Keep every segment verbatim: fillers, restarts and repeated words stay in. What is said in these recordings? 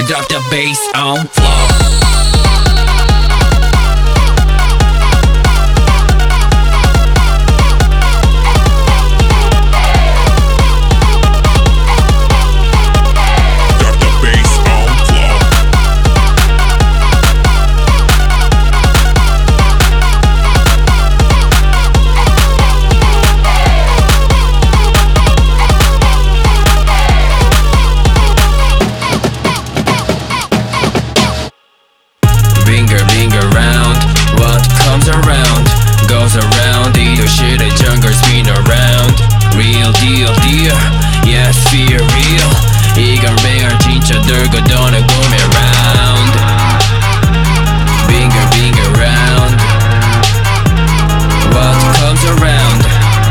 Drop the bass on floor. Finger, finger round, what comes around goes around. 이도 shit jungle spin around. Real deal, deal, yes, feel real. 이건 real, 진짜 들고 도는 꿈이 round. Finger, finger round, what comes around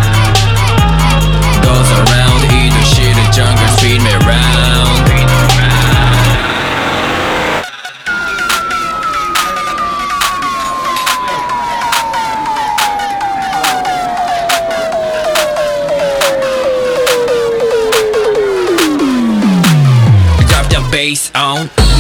goes around. 이도 shit jungle spin me round. Bass on